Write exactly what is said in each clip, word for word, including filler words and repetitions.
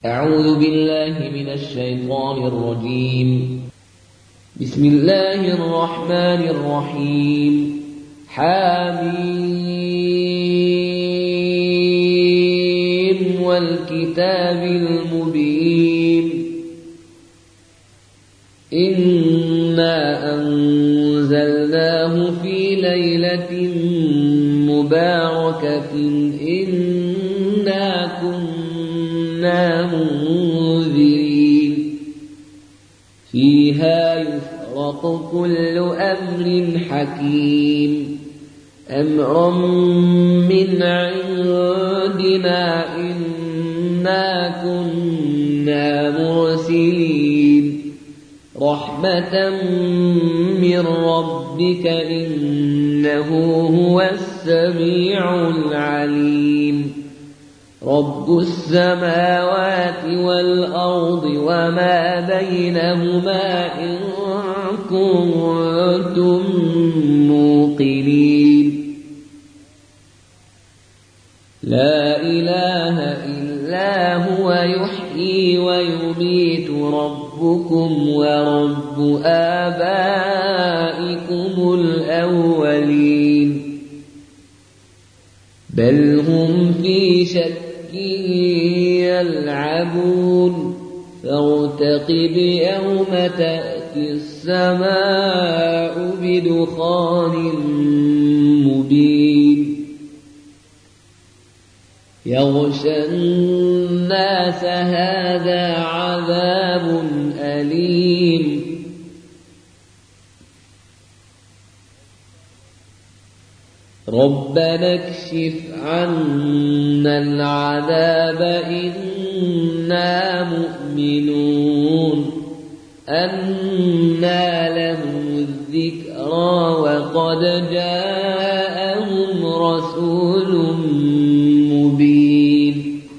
أعوذ بالله من الشيطان الرجيم. بسم الله الرحمن الرحيم. حميم والكتاب المبين. إنا أنزلناه في ليلة مباركة إنا كنا منذرين فيها يفرق كل أمر حكيم أمرا من عندنا إنا كنا مرسلين رحمة من ربك إنه هو السميع العليم. رب السماوات والأرض وما بينهما إن كنتم موقنين. لا إله إلا هو يحيي ويميت ربكم ورب آبائكم الأولين بل هم في شك يلعبون فارتقب يوم تأتي السماء بدخان مبين يغشى الناس هذا عذاب أليم. ربنا اكشف عنا العذاب إنا مؤمنون أنى لهم الذكرى وقد جاءهم رسول مبين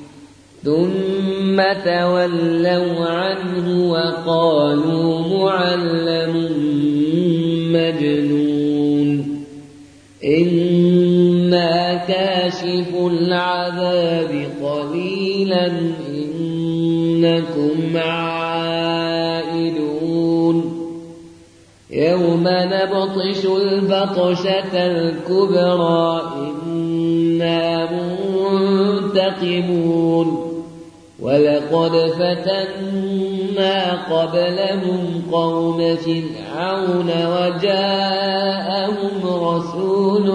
ثم تولوا عنه وقالوا معلم مجنون إنا كاشف العذاب قليلا إنكم عائدون يوم نبطش البطشة الكبرى إنا منتقمون ولقد فتنا قبلهم قوم فرعون وجاءهم رسول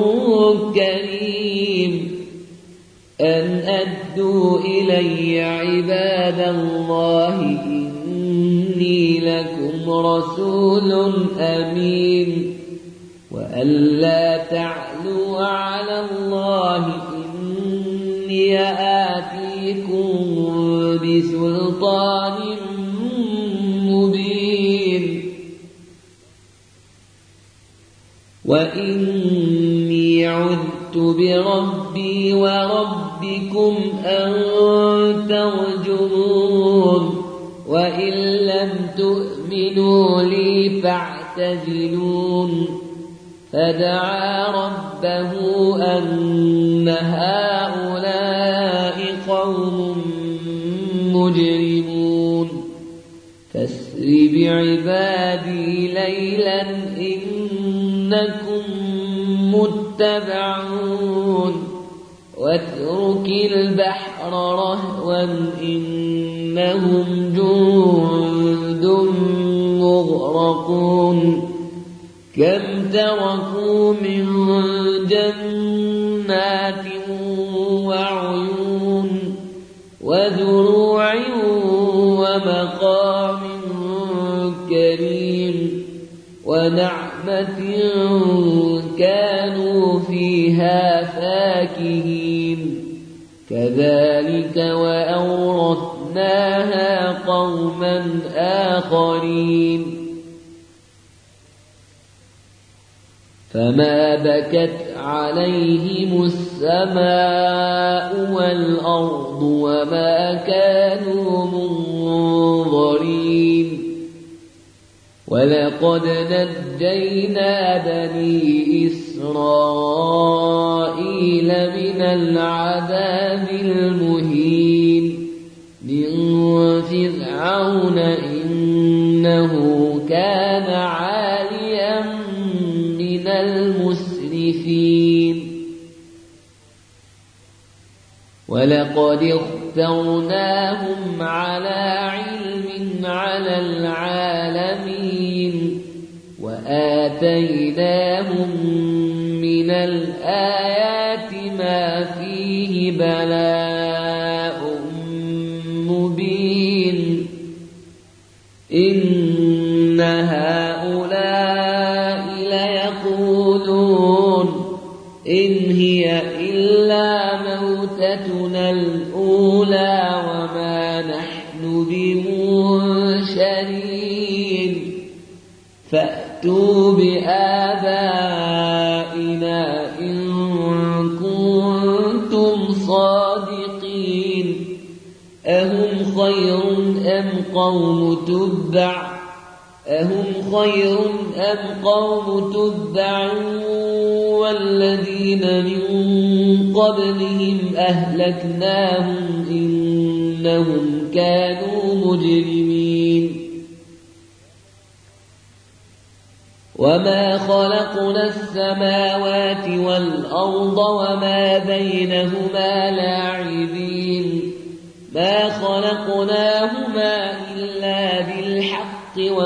كريم أن أدوا إلي عباد الله إني لكم رسول أمين وأن لا تعلوا على الله إني آتيكم بسلطان مبين وإني عذت بربي وربكم أن ترجمون وإن لم تؤمنوا لي فاعتزلون فدعا ربه أن هؤلاء قوم مجرمون فاسر بعبادي ليلا إنكم متبعون واترك البحر رهوا إنهم جند مغرقون كم تركوا من جنات وعيون وزروع ومقام كريم ونعمة كانوا فيها فاكهين كذلك وأورثناها قوما آخرين فما بكت عليهم السماء والأرض وما كانوا منظرين ولقد نجينا بني إسرائيل من العذاب المهين من فرعون إنه كان عاليا من المسرفين ولقد اخترناهم على علم على العالمين وآتيناهم من الآيات ما فيه بلاء مبين إن هؤلاء ليقولون إن هي إلا موتتنا الأولى وما نحن بمنشرين فأتوا بآبائنا إن كنتم صادقين أهم خير أم قوم تبع أهم خير أم قوم تبع والذين من قبلهم أهلكناهم إنهم كانوا مجرمين وما خلقنا السماوات والأرض وما بينهما لاعبين ما خلقناهما إلا بالحق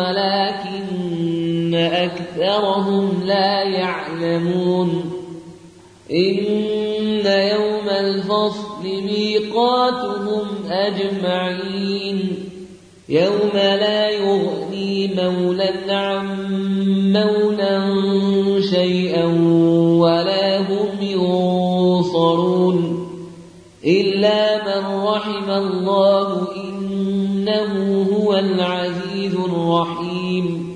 ولكن أكثرهم لا يعلمون إن يوم الفصل ميقاتهم أجمعين يوم لا يغني مولى عن مولى شيئا ولا هم ينصرون إلا من رحم الله إنه هو العزيز الرحيم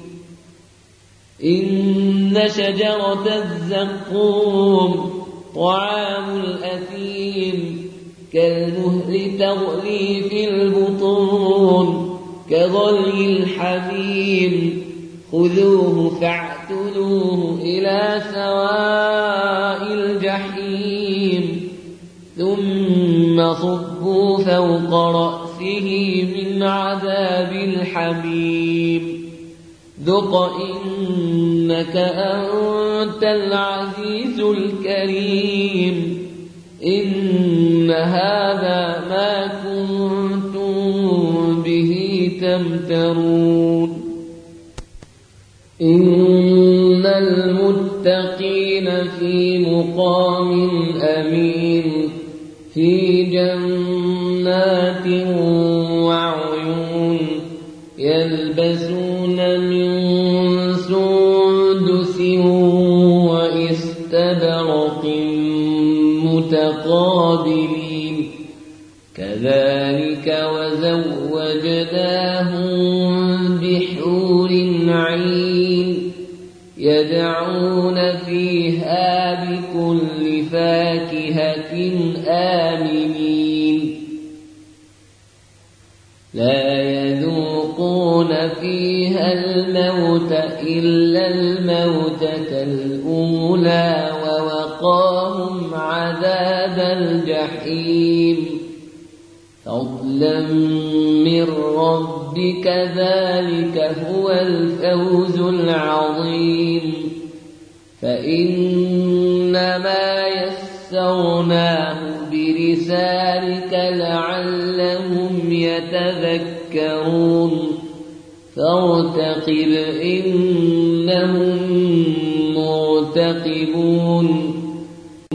إن شجرة الزقوم طعام الأثيم كالمهل تغلي في البطون كغلي الحميم خذوه فاعتلوه إلى سواء الجحيم ثم صبوا فوق رأسه من عذاب الحميم ذق إنك أنت العزيز الكريم إن هذا ما كنتم به تمترون إن المتقين في مقام أمين في جنات وعيون يلبسون من سندس وإستبرق متقابلين كذلك وزوجناهم بحور عين يدعون فيها بكل فاكهة آمنين لا يذوقون فيها الموت إلا الموتة الأولى ووقاهم عذاب الجحيم فضلا من ربك ذلك هو الفوز العظيم فإنما يسرناه بلسانك لعلهم يتذكرون فارتقب إنهم مرتقبون